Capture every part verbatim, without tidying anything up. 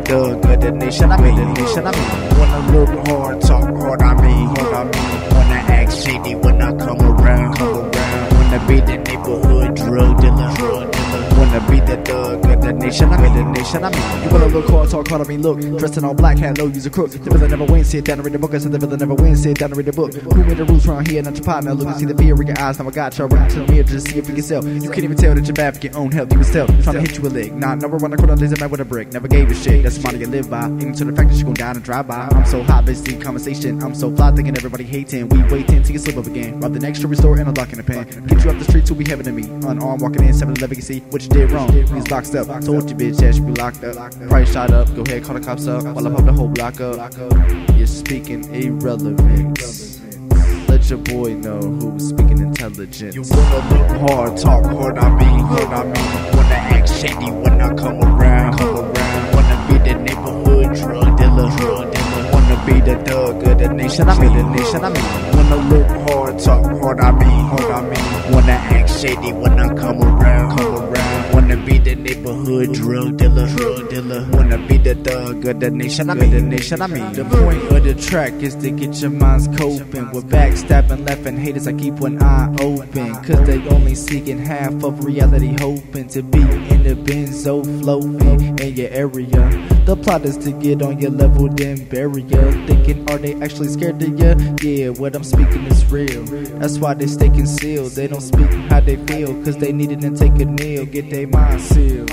thug of the nation, I mean, the nation, I mean. Wanna look hard, talk hard, I mean, hard, I mean. Wanna act shady when I come around, come around. Wanna be the neighborhood drug dealer, drug dealer. Wanna be the thug of the nation, I mean, the nation, I mean. You wanna look hard, talk hard, I mean, look. Dressed in all black, hat low, use a crook. The villain never wins, sit down and read the book. I said the villain never wins, sit down and read the book. Who made the rules around here? Not your partner. Look and see the fear in your eyes. Now I got you. Run to the mirror just to see if you can sell. You can't even tell that you're bad for your own health. You was still trying to hit you a leg. Nah, never run across days a man with a brick. Never gave a shit. That's the money you live by. Aiming to the fact that you gon' die and drive by. I'm so hot, basically conversation. I'm so fly, thinking everybody hating. We waiting till you slip up again. Rob the next jewelry store and a lock in the pen. Get you up the street till we heaven to me. Unarmed, walking in, seven eleven, you see what you did wrong. He's boxed up. Told you bitch ass you be locked up. Price shot up. Go ahead, call the cops up. While I pop the whole block up. You're speaking irrelevance. Let your boy know who's speaking intelligence. You wanna look hard, talk hard, I mean, hard, I mean. Wanna act shady when I come around, come around. Wanna be the neighborhood drug dealer, drug dealer. Wanna be the thug of the nation, I mean, the nation, I mean. Wanna look hard, talk hard, I mean, hard, I mean. Wanna act shady when I come around, come around. Wanna be the neighborhood drug dealer, drug dealer. Wanna be the thug of the nation, I mean, the nation, I mean. The point of the track is to get your minds coping. With backstabbing, laughing haters, I keep one eye open. Cause they only seeking half of reality, hoping to be in the benzo floating in your area. The plot is to get on your level, then bury ya. Thinking, are they actually scared of ya? Yeah, what I'm speaking is real. That's why they stay concealed. They don't speak how they feel, cause they need it and take a kneel. Get their mind sealed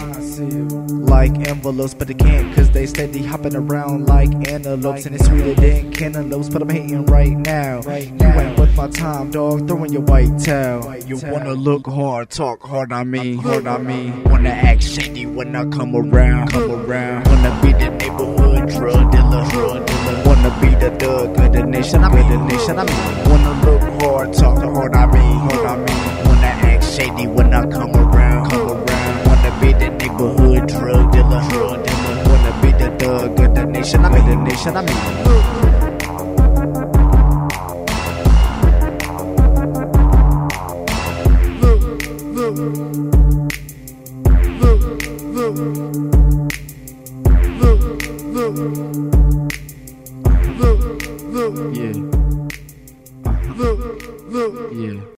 like envelopes, but they can't, cause they steady hopping around like antelopes. And it's sweeter than cantaloupes, but I'm hating right now. You ain't worth my time, dog, throwing your white towel. You wanna look hard, talk hard, I mean, hard, I mean. Wanna act shady when I come around, come around. Wanna be the neighborhood drug dealer, drug dealer. Wanna be the thug of the nation, I mean, the nation, I mean. Wanna look hard, talk hard, I mean, hard, I mean. Wanna act shady when I come around, come around. Wanna be the neighborhood drug dealer, drug dealer. Wanna be the thug of the nation, I mean, the nation, I mean.